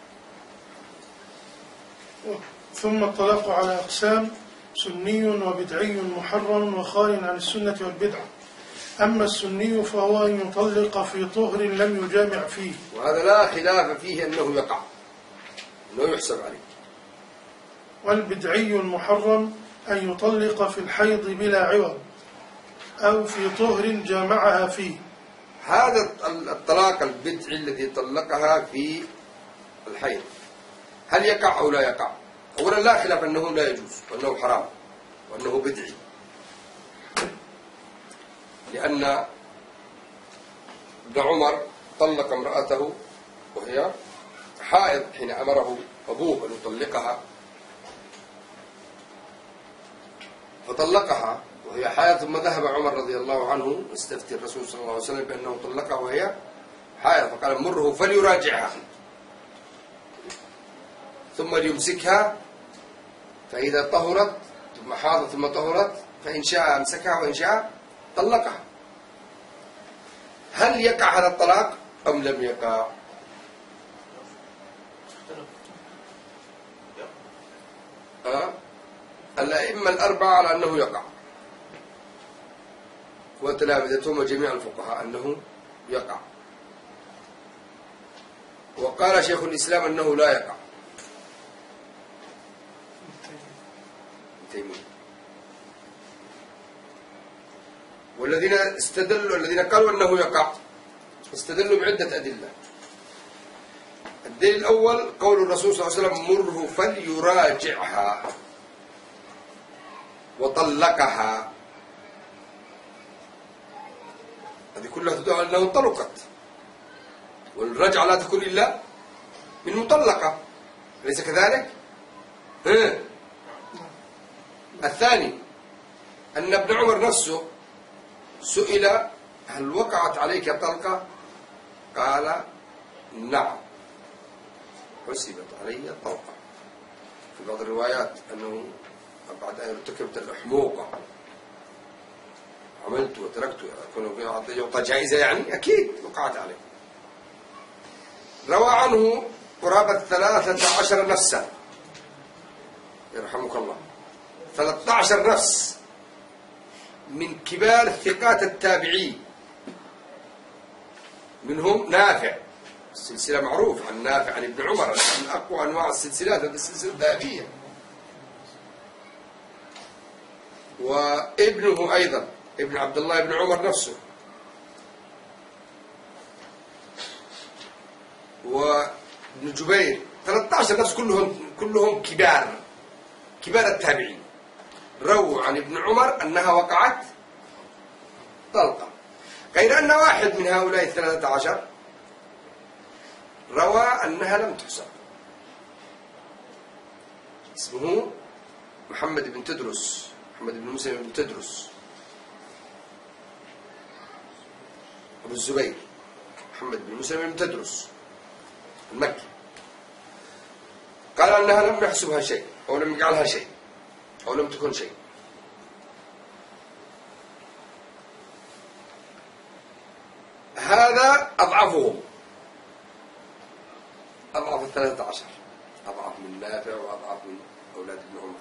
ثم الطلاق على أقسام: سني وبدعي محرم وخال عن السنة والبدعة. أما السني فهو أن يطلق في طهر لم يجامع فيه، وهذا لا خلاف فيه أنه يقع، أنه يحسب عليه. والبدعي المحرم أن يطلق في الحيض بلا عوض أو في طهر جامعها فيه. هذا الطلاق البدعي الذي طلقها في الحيض هل يقع أو لا يقع؟ أولا لا خلاف أنه لا يجوز وأنه حرام وأنه بدعي، لأن ابن عمر طلق امرأته وهي حائض حين أمره أبوه أن يطلقها، فطلقها وهي حائض، ثم ذهب عمر رضي الله عنه يستفتي الرسول صلى الله عليه وسلم بأنه طلقها وهي حائض، فقال: مره فليراجعها ثم ليمسكها، فإذا طهرت ثم حاضت ثم طهرت فإن شاء أمسكها وإن شاء طلقها. هل يقع هذا الطلاق أم لم يقع؟ الأئمة الأربعة على أنه يقع، وتلامذتهم وجميع الفقهاء أنه يقع، وقال شيخ الإسلام أنه لا يقع. والذين استدلوا، الذين قالوا أنه يقع، استدلوا بعدة أدلة. الدليل الأول قول الرسول صلى الله عليه وسلم: مره فليراجعها، وطلقها. هذه كلها تدعو أنه انطلقت، والرجعة لا تكون إلا من مطلقة، أليس كذلك؟ الثاني أن ابن عمر نفسه سئل: هل وقعت عليك طلقة؟ قال: نعم، حسبت علي طلقة. في بعض الروايات أنه بعد أن ارتكبت الحموقة عملت وتركت، أكون يعطى جائزة، يعني أكيد وقعت عليه. روى عنه قرابة 13 نفسا، يرحمك الله، 13 نفس من كبار الثقات التابعين، منهم نافع، السلسلة معروف عن نافع عن ابن عمر، من أقوى أنواع السلسلات، هذه السلسلة الذهبية. وابنه أيضا ابن عبد الله بن عمر نفسه، وابن جبير، 13 نفس كلهم كبار التابعين، رووا عن ابن عمر أنها وقعت طلقة، غير أن واحد من هؤلاء 13 روى أنها لم تحسب، اسمه محمد بن تدرس، محمد بن مسلم بن تدرس أبو الزبير، محمد بن مسلم بن تدرس المكي، قال أنها لم يحسبها شيء أو لم يجعلها شيء أو لم تكن شيء. هذا أضعفهم، أضعف 13، أضعف من نافع وأضعف من أولاد ابن عمر.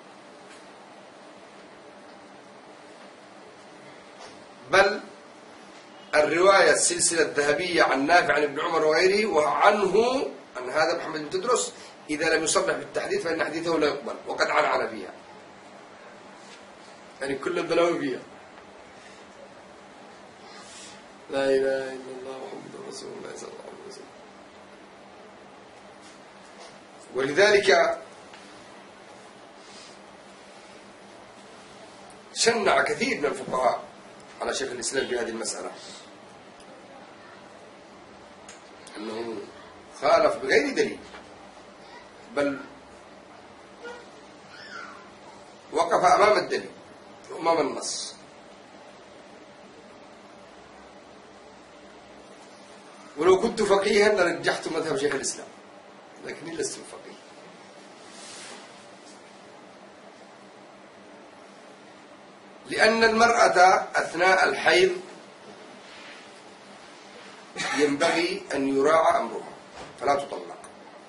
بل الرواية السلسلة الذهبية عن نافع عن ابن عمر وغيره وعنه أن هذا محمد بن تدرس إذا لم يصرح بالتحديث فإن حديثه لا يقبل، وقد عنعن فيها، يعني كل البلاوي فيها. لا إله إلا الله محمد رسول الله صلى الله عليه وسلم. ولذلك شنع كثير من الفقهاء على شيخ الإسلام في هذه المسألة، أنه خالف بغير دليل، بل وقف أمام الدليل وأمام النص. ولو كنت فقيها لرجحت مذهب شيخ الإسلام، لكني لست فقيه. لأن المرأة أثناء الحيض ينبغي أن يراعى أمرها فلا تطلق،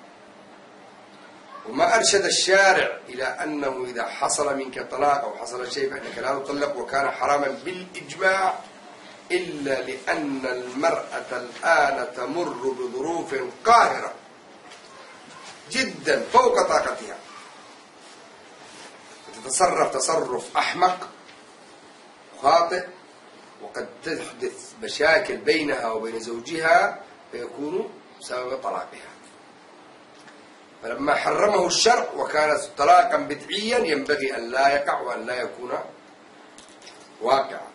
وما أرشد الشارع إلى أنه إذا حصل منك طلاق أو حصل شيء فإنك لا تطلق وكان حراما بالإجماع، إلا لأن المرأة الآن تمر بظروف قاهرة جدا فوق طاقتها، تتصرف تصرف أحمق خاطئ، وقد تحدث مشاكل بينها وبين زوجها فيكون سبب طلاقها. فلما حرمه الشرع وكان طلاقا بدعيا ينبغي أن لا يقع وأن لا يكون واقعا.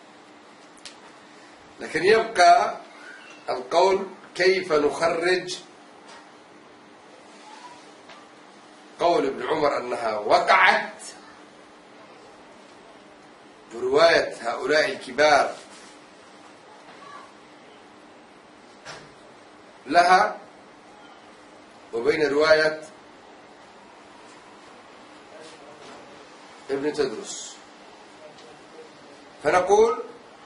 لكن يبقى القول كيف نخرج قول ابن عمر أنها وقعت ورواية هؤلاء الكبار لها وبين رواية ابن تدرس. فنقول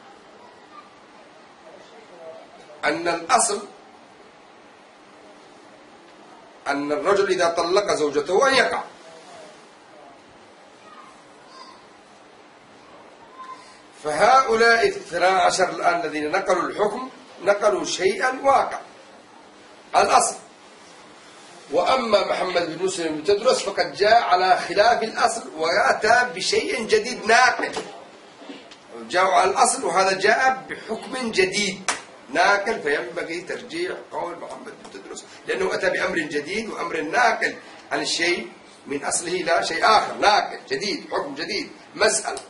أن الأصل أن الرجل إذا طلق زوجته أن يقع، فهؤلاء 12 الآن الذين نقلوا الحكم نقلوا شيئا واقع الأصل. وأما محمد بن مسلم بن تدرس فقد جاء على خلاف الأصل وأتى بشيء جديد ناقل، جاءوا على الأصل وهذا جاء بحكم جديد ناقل، فينبغي ترجيح قول محمد بن تدرس لأنه أتى بأمر جديد وأمر ناقل عن الشيء من أصله لا شيء آخر، ناقل جديد حكم جديد مسألة.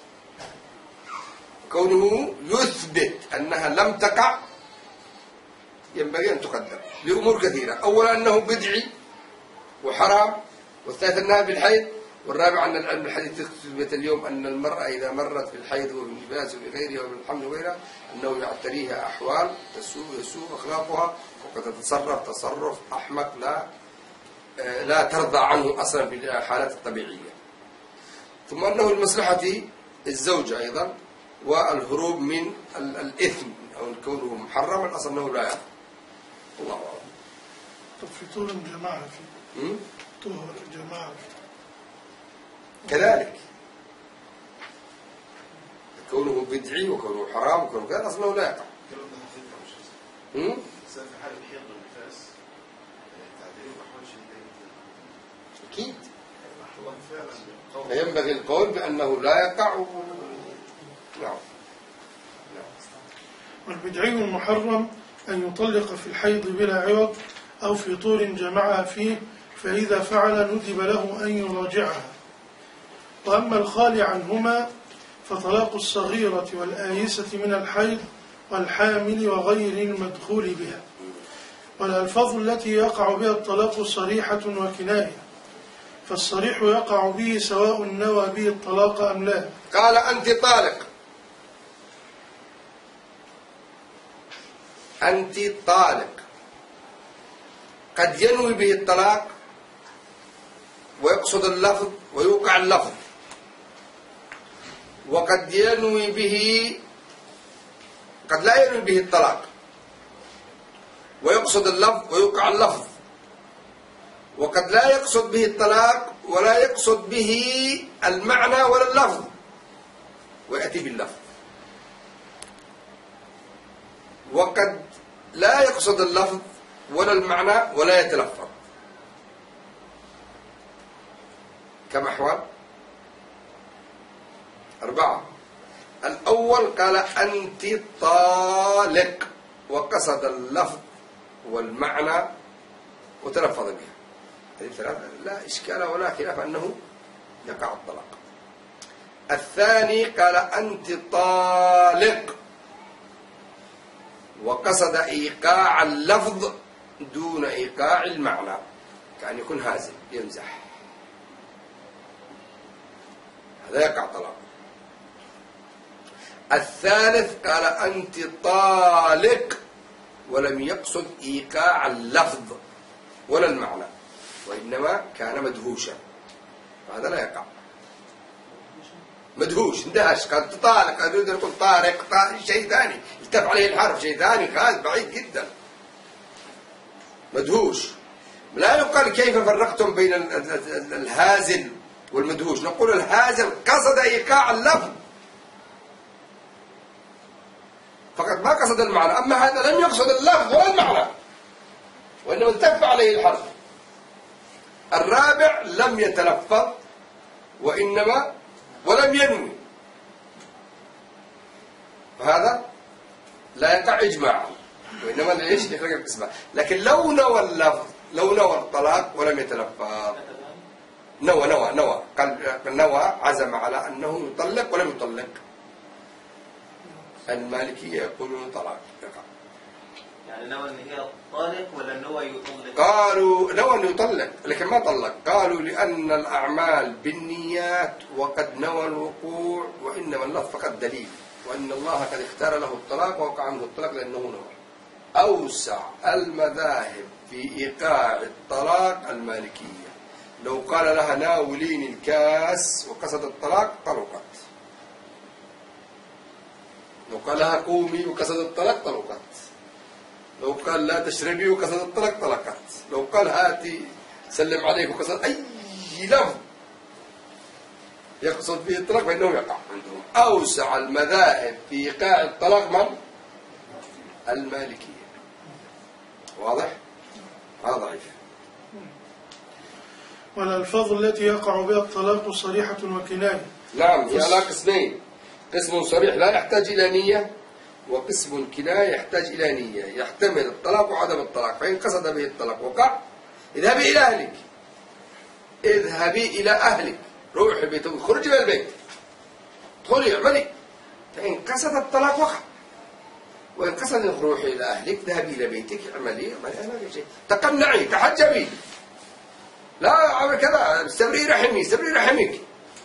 كونه يثبت أنها لم تقع ينبغي أن تقدر لأمور كثيرة، أولا أنه بدعي وحرام، والثالث أنها بالحيض، والرابع أن العلم الحديث تثبت اليوم أن المرأة إذا مرت في الحيض وبالنفاس وبغيرها ومن الحمل وغيرها أنه يعتريها أحوال يسوء أخلاقها وقد تتصرف تصرف أحمق لا ترضى عنه أصلا في الحالات الطبيعية. ثم أنه لمصلحة الزوجة أيضا والهروب من الإثم أو كونه محرما الأصل أنه لا يأثم. الله أعلم. طب في طول الجماعة فيه طهر الجماعة فيه كذلك كونه بدعي وكونه حرام وكونه كذا أصله لا يقع. في حال الحيض والنفاس تعديل أحوال شديدة أكيد، فينبغي القول بأنه لا يقع. نعم. والبدعي المحرم أن يطلق في الحيض بلا عوض أو في طور جمعها فيه، فإذا فعل ندب له أن يراجعها. وأما الخالي عنهما فطلاق الصغيرة والآيسة من الحيض والحامل وغير المدخول بها. والألفاظ التي يقع بها الطلاق صريحة وكناية، فالصريح يقع به سواء نوى به الطلاق أم لا. قال أنت طالق، أنت طالق، قد ينوي به الطلاق ويقصد اللفظ ويوقع اللفظ، وقد ينوي به، قد لا ينوي به الطلاق ويقصد اللفظ ويوقع اللفظ، وقد لا يقصد به الطلاق ولا يقصد به المعنى ولا اللفظ ويأتي باللفظ، وقد لا يقصد اللفظ ولا المعنى ولا يتلفظ. كم أحوال؟ 4. الأول قال أنت طالق وقصد اللفظ والمعنى وتلفظ بها، هذه 3 لا إشكال ولا خلاف أنه يقع الطلاق. الثاني قال أنت طالق وقصد إيقاع اللفظ دون إيقاع المعنى، كأن يكون هازل يمزح، هذا يقع طلاق. الثالث قال أنت طالق ولم يقصد إيقاع اللفظ ولا المعنى وإنما كان مدهوشا، فهذا لا يقع. مدهوش اندهش، قال طالق، قال يريد يقول طارق، شيء ثاني، التف عليه الحرف شيء ثاني خالص بعيد جدا. مدهوش. لا يقال كيف فرقتم بين الهازل والمدهوش، نقول الهازل قصد إيقاع اللفظ فقط ما قصد المعنى، أما هذا لم يقصد اللفظ ولا المعنى وإنما التف عليه الحرف. الرابع لم يتلفظ وإنما ولم ينوي، فهذا لا يقع إجماعا وإنما ليش يخرج القسمة. لكن لو نوى اللفظ، لو نوى الطلاق ولم يتلفظ، نوى قال نوى عزم على أنه يطلق ولم يطلق، المالكية يقولون طلاق يقع. يعني نوى أن هي طالق ولا نوى يطلق؟ قالوا نوى أن يطلق لكن ما طلق، قالوا لأن الأعمال بالنيات وقد نوى الوقوع وإنما اللفظ فقط دليل، وأن الله قد اختار له الطلاق ووقع عنه الطلاق لأنه نوى. أوسع المذاهب في إيقاع الطلاق المالكية، لو قال لها ناوليني الكاس وقصد الطلاق طلقت، لو قال لها قومي وقصد الطلاق طلقت، لو قال لا تشربي وقصد الطلاق طلقت، لو قال هاتي سلم عليك وقصد أي لفظ يقصد به الطلاق فإنه يقع عندهم. أوسع المذاهب في إيقاع الطلاق من؟ المالكية. واضح؟ هذا ضعيف. والألفاظ التي يقع بها الطلاق صريحة وكناية. نعم، هي على قسمين، قسم صريح لا يحتاج إلى نية، وقسم كناية يحتاج إلى نية، يحتمل الطلاق وعدم الطلاق، فإن قصد به الطلاق وقع. اذهبي إلى أهلك، اذهبي إلى أهلك، روحي بيتك، خرجي من البيت، ادخلي اعملي، فإن قصد الطلاق وقع. وإن قصد روحي إلى أهلك، ذهبي إلى بيتك، اعملي ما في شيء، تقنعي، تحجبي، لا كذا، استبرئي رحمي، استبرئي رحمك،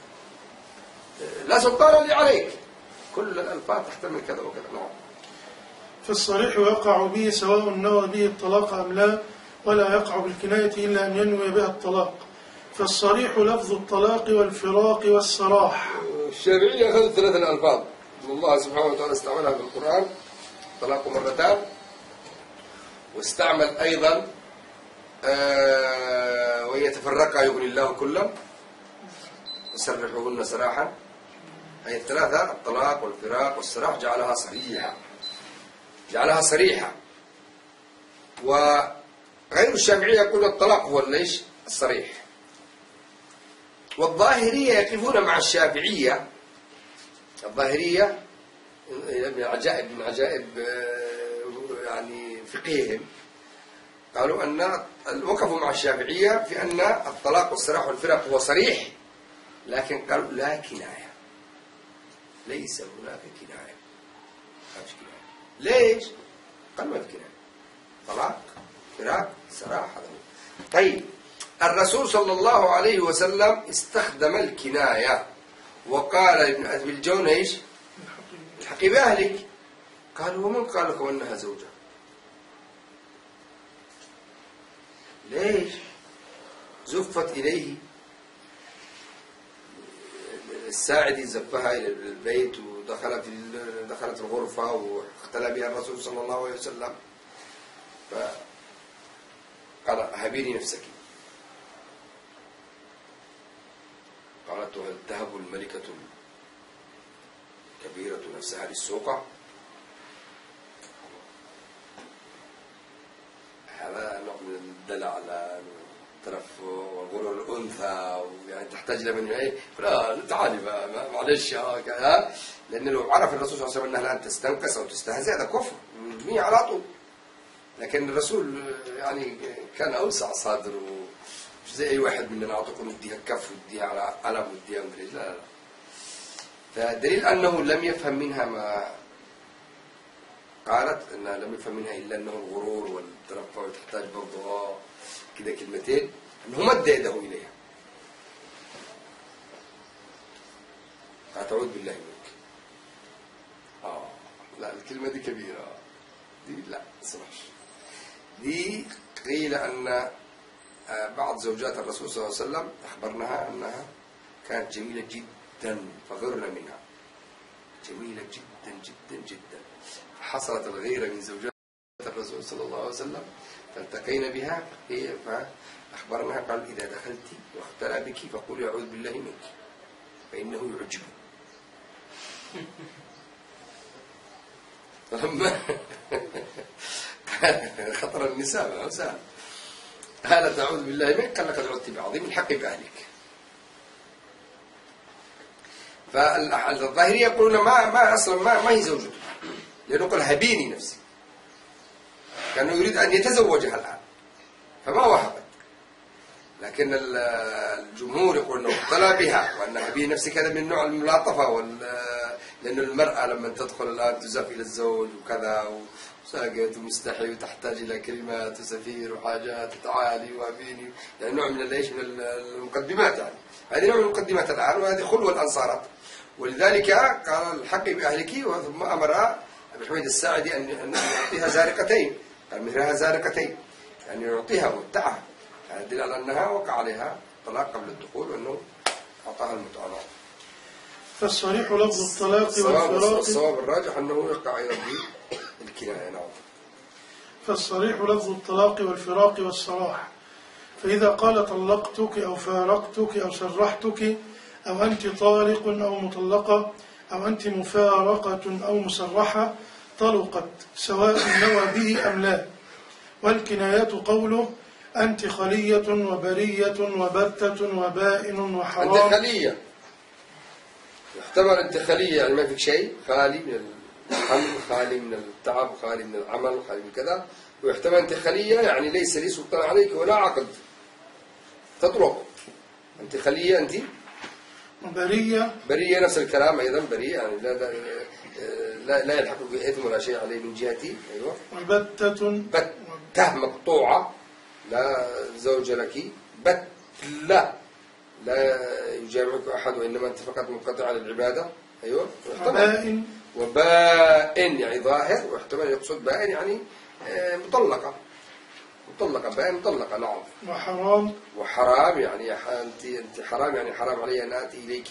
لا سلطان لي عليك، كل الألفاظ تحتمل كذا وكذا. نعم. فالصريح يقع به سواء نوى به الطلاق أم لا، ولا يقع بالكناية إلا أن ينوي بها الطلاق. فالصريح لفظ الطلاق والفراق والسراح. الشافعية أخذوا 3 الألفاظ، الله سبحانه وتعالى استعملها في القرآن، طلاق مرتان، واستعمل أيضا وإن يتفرقا يغني الله كلا وسرحوهن سراحا. هي الثلاثة، الطلاق والفراق والسراح، جعلها صريحة، جعلها صريحة. وغير الشافعية يقول الطلاق هو ليش الصريح. والظاهرية يقفون مع الشافعية، الظاهرية من عجائب يعني فقههم، قالوا أن وقفوا مع الشافعية في أن الطلاق والسراح والفراق هو صريح، لكن قالوا لا كناية، ليس هناك كناية، مش كناية. ليش؟ قال ما في كناية، طلاق فراق سراح هذا. طيب الرسول صلى الله عليه وسلم استخدم الكناية وقال لابن أبي الجون ايش؟ الحقي بأهلك. قال ومن قال لكم أنها زوجة؟ ليش؟ زفت إليه الساعدي، زفها إلى البيت دخلت الغرفة واختلى بها الرسول صلى الله عليه وسلم، فقال هبيني نفسك. قالت هل تهب الملكة كبيرة نفسها للسوقة؟ هذا نوع من الدلع على الترف والغرور الأنثى، ويعني تحتاج لمن ايه؟ لا تعالي معلش لأن لو عرف الرسول صلى الله عليه وسلم أنها الآن تستنقص أو تستهزئ هذا كفر مية على طول. لكن الرسول يعني كان أوسع صادر، مش زي أي واحد مننا أعطيكم وديها كف وديها على علم وديها مدري. لا. فدليل أنه لم يفهم منها ما قالت، أنها لم يفهم منها إلا أنه الغرور والترفع، وتحتاج برضه كده كلمتين أنه مد يده إليها. أعوذ بالله منك. لا الكلمة دي كبيرة، دي لا صراحة. دي قيل أن بعض زوجات الرسول صلى الله عليه وسلم أخبرناها أنها كانت جميلة جدا فغرنا منها، جميلة جدا جدا جدا. حصلت الغيرة من زوجات الرسول صلى الله عليه وسلم فالتقينا بها فأخبرناها قال إذا دخلت واختلى بك فقولي أعوذ بالله منك فإنه يعجبه. فلما خطر النساء ما هو سهل. قالت أعوذ بالله منك قال لقد عدت بعظيم الحق بأهلك. فالظاهرية يقولون ما أصلا ما هي زوجته، لأنه قال هبيني نفسي، كانه يريد أن يتزوجها الآن فما وهبت. لكن الجمهور يقول أنه اختلى بها وأن هبيني نفسك هذا من نوع الملاطفة، لأن المرأة لما تدخل الآن تزف إلى الزوج وكذا وساقط ومستحي وتحتاج إلى كلمات وسفير وحاجات تعالي وهبيني، يعني نوع من ليش من المقدمات، يعني هذه نوع من المقدمات الآن، وهذه خلوة الأنصارات. ولذلك قال الحق بأهلك، ثم أمر أبي حميد الساعدي أن يعطيها زارقتين، قال مثلها زارقتين، يعني يعطيها متعة. هذا يدل على أنها وقع عليها طلاق قبل الدخول وأنه أعطاها المتعة. فالصريح لفظ الطلاق والفراق، الصواب الراجح أنه يقع أيضا بالكناية. نعم. فالصريح لفظ الطلاق والفراق والصراح. فإذا قال طلقتك أو فارقتك أو سرحتك أو أنت طالق أو مطلقة أو أنت مفارقة أو مسرحة طلقت سواء نوى به أم لا. والكنايات قوله أنت خلية وبرية وبتة وبائن وحرام. أنت خلية، يحتمل أنت خلية يعني ما فيك شيء، خالي من الحمل، خالي من التعب، خالي من العمل، خالي من كذا. ويحتمل أنت خلية يعني ليس لي سلطان عليك ولا عقد، تطلق. أنت خلية، أنت برية نفس الكلام أيضا، برية يعني لا يلحق بإثم ولا شيء عليه من جهتي. أيوة. بتة مقطوعة لا زوج لك، لا يجامعك أحد وإنما أنت فقط منقطع عن العبادة. أيوة. وبائن يعني ظاهر، واحتمال يقصد بائن يعني مطلقة، بائن مطلقة. نعم. وحرام يعني أنت حرام يعني حرام علي أن آتي إليك.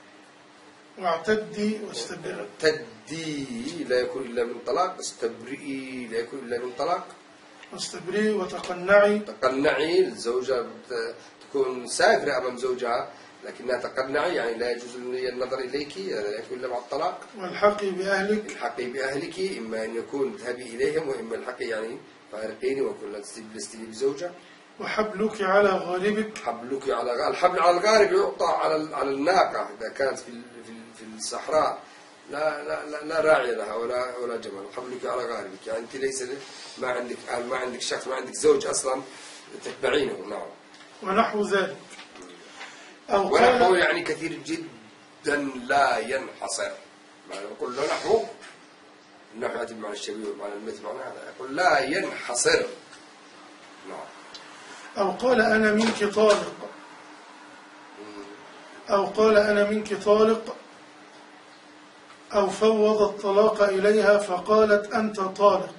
واعتدي واستبرئي. اعتدي لا يكون إلا من طلاق، استبرئي لا يكون إلا من طلاق. واستبرئي وتقنعي. تقنعي، الزوجة تكون سافرة أمام زوجها لكنها تقنعي يعني لا يجوز لي النظر إليك، هذا لا يكون إلا مع الطلاق. والحقي بأهلك. الحقي بأهلك، إما أن يكون اذهبي إليهم، وإما الحقي يعني فارقيني وكن لا تستلي بزوجة. وحبلك على غاربك. حبلك على الحبل على الغارب يعطى على الناقة إذا كانت في الصحراء لا راعي لها ولا جمل. حبلك على غاربك يعني أنت ليس ما عندك أهل، ما عندك شخص، ما عندك زوج أصلا تتبعينه. نعم. ونحو ذلك. ونحو يعني كثير جدا لا ينحصر. يقول له نحو يأتي بمعنى الشبيه ومعنى المثل، معنى هذا يقول لا ينحصر. نعم. أو قال أنا منك طالق، أو قال أنا منك طالق، أو فوض الطلاق إليها فقالت أنت طالق.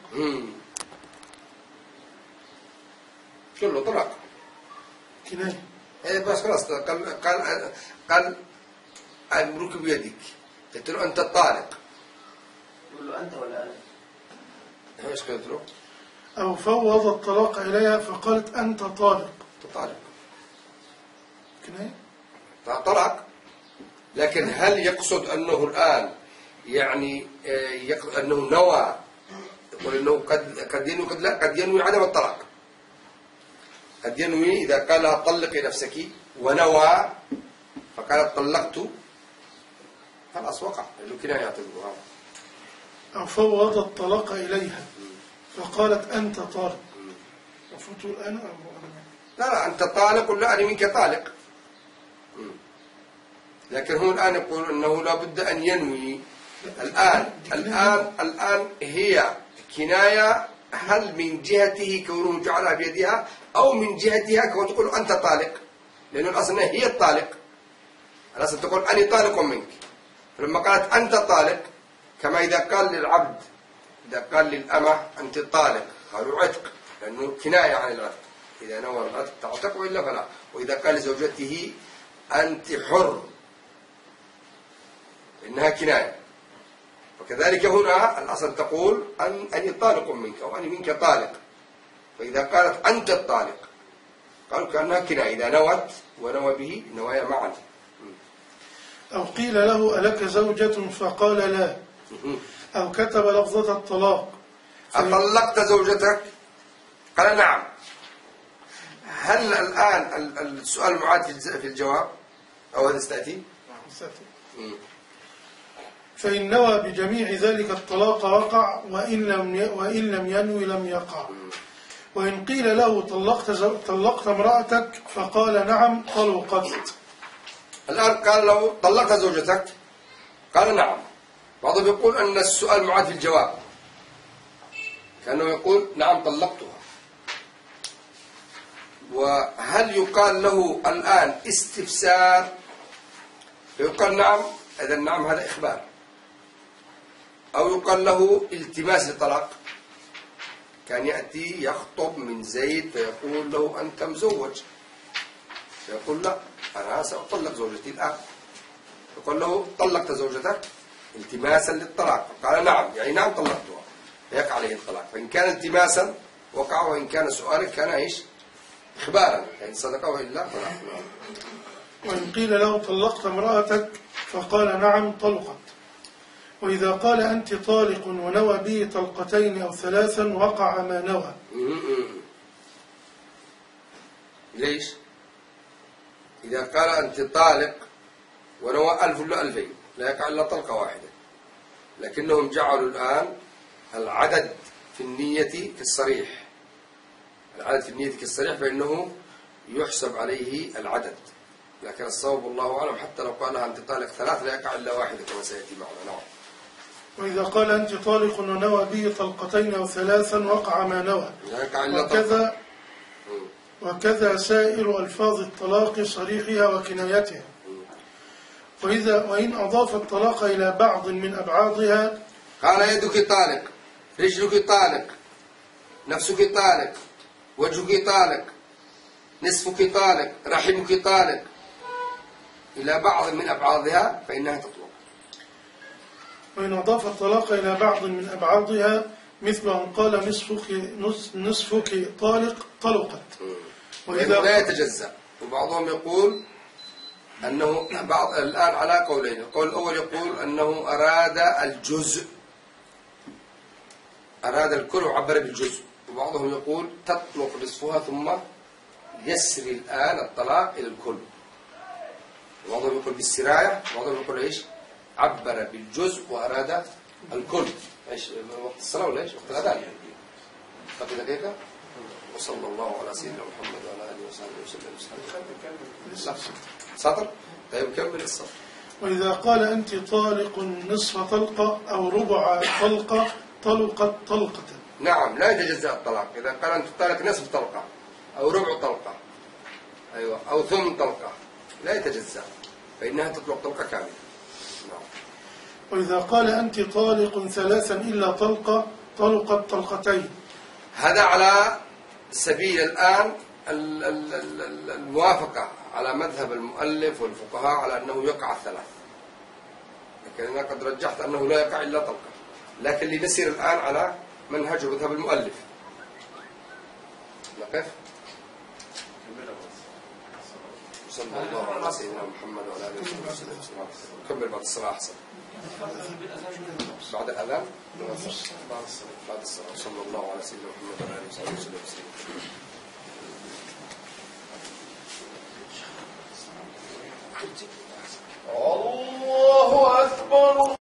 كله طلاق. كناية. إيه بس خلاص قال أمرك بيدك، قلت له أنت طالق. يقول له أنت ولا أنا؟ ايش قلت له؟ أو فوض الطلاق إليها فقالت أنت طالق. أنت طالق. كناية. طلاق. لكن هل يقصد أنه الآن يعني أنه نوى، يقول أنه قد ينوي قد لا، قد ينوي عدم الطلاق، قد ينوي إذا قال لها طلقي نفسك ونوى فقالت طلقت خلاص وقع، لأنه كناية يعتبرها. أو فوض الطلاق إليها فقالت أنت طالق. المفروض تقول أنا أو لا أنت طالق ولا أنا منك طالق. لكن هو الآن يقول أنه لا بد أن ينوي. الآن هي كناية، هل من جهته كونه جعلها بيدها أو من جهتها كونه تقول أنت طالق، لأنه الأصل هي الطالق، الأصل تقول أنا طالق منك. فلما قالت أنت طالق، كما إذا قال للعبد، إذا قال للأمة أنت طالق، قالوا عتق، لأنه كناية عن العتق، إذا نوى العتق تعتق وإلا فلا. وإذا قال لزوجته أنت حر، إنها كناية. وكذلك هنا الأصل تقول أني طالق منك أو أني منك طالق. فإذا قالت أنت الطالق قالوا كأنها كناية، إذا نوت ونوى به نوايا معا. أو قيل له ألك زوجة فقال لا، أو كتب لفظة الطلاق. أطلقت زوجتك؟ قال نعم. هل الآن السؤال معاد في الجواب أو هذا ستأتي؟ فإن نوى بجميع ذلك الطلاق وقع، وإن لم ينوي لم يقع. وإن قيل له طلقت امرأتك فقال نعم طلقت. الآن قال له طلقت زوجتك؟ قال نعم. بعضهم يقول أن السؤال معاد في الجواب، كأنه يقول نعم طلقتها. وهل يقال له الآن استفسار فيقال نعم، إذا نعم هذا إخبار، أو يقال له التماس للطلاق، كان يأتي يخطب من زيد فيقول له أنت مزوج، فيقول لا أنا سأطلق زوجتي الآن، يقول له طلقت زوجتك التماسا للطلاق، قال نعم، يعني نعم طلقتها، فيقع عليه الطلاق. فإن كان التماسا وقع، وإن كان سؤالا كان إيش؟ إخبارا، يعني صدقه وإلا فلا. وإن قيل له طلقت امرأتك فقال نعم طلقت. وإذا قال أنت طالق ونوى به طلقتين أو ثلاثا وقع ما نوى. ليش؟ إذا قال أنت طالق ونوى 1000 ولا 2000 لا يقع إلا طلقة واحدة، لكنهم جعلوا الآن العدد في النية كالصريح، العدد في النية كالصريح فإنه يحسب عليه العدد. لكن الصواب والله أعلم حتى لو قالها أنت طالق 3 لا يقع إلا واحدة كما سيأتي معنا. نعم. وإذا قال أنت طالق ونوى به طلقتين أو ثلاثا وقع ما نوى. لا يقع إلا وكذا سائر ألفاظ الطلاق صريحها وكنايتها. وإن أضاف الطلاق إلى بعض من أبعاضها، قال يدك طالق، رجلك طالق، نفسك طالق، وجهك طالق، نصفك طالق، رحمك طالق، إلى بعض من أبعاضها فإنها تطلق. وإن أضاف الطلاق إلى بعض من أبعاضها مثل أن قال نصفك طالق طلقت. وإذا لا يتجزأ. وبعضهم يقول أنه الآن على قولين، القول الأول يقول أنه أراد الجزء، أراد الكل وعبر بالجزء، وبعضهم يقول تطلق نصفها ثم يسري الآن الطلاق إلى الكل. وبعضهم يقول بالسراية، وبعضهم يقول إيش؟ عبر بالجزء وأراد الكل. إيش وقت الصلاة ولا إيش؟ وقت الأذان. باقي دقيقة. وصلى الله على سيدنا محمد وعلى آله وصحبه وسلم. سطر؟ طيب كمل السطر. وإذا قال أنت طالق نصف طلقة أو ربع طلقة طلقت طلقة. نعم لا يتجزأ الطلاق. إذا قال أنت طالق نصف طلقة أو ربع طلقة، أيوة، أو ثمن طلقة، لا يتجزأ، فإنها تطلق طلقة كاملة. نعم. وإذا قال أنت طالق ثلاثا إلا طلقة طلقت طلقتين. هذا على سبيل الآن الموافقة على مذهب المؤلف والفقهاء على أنه يقع الثلاث، لكن أنا قد رجحت أنه لا يقع إلا طلقة، لكن لنسير الآن على منهج مذهب المؤلف. نقف. صلى الله على سيدنا محمد وعلى آله وصحبه وسلم. كمل بعد الصلاة أحسن. بعد الأذان؟ بعد الصلاة. صلى الله على سيدنا محمد وعلى آله وصحبه وسلم. الله أكبر.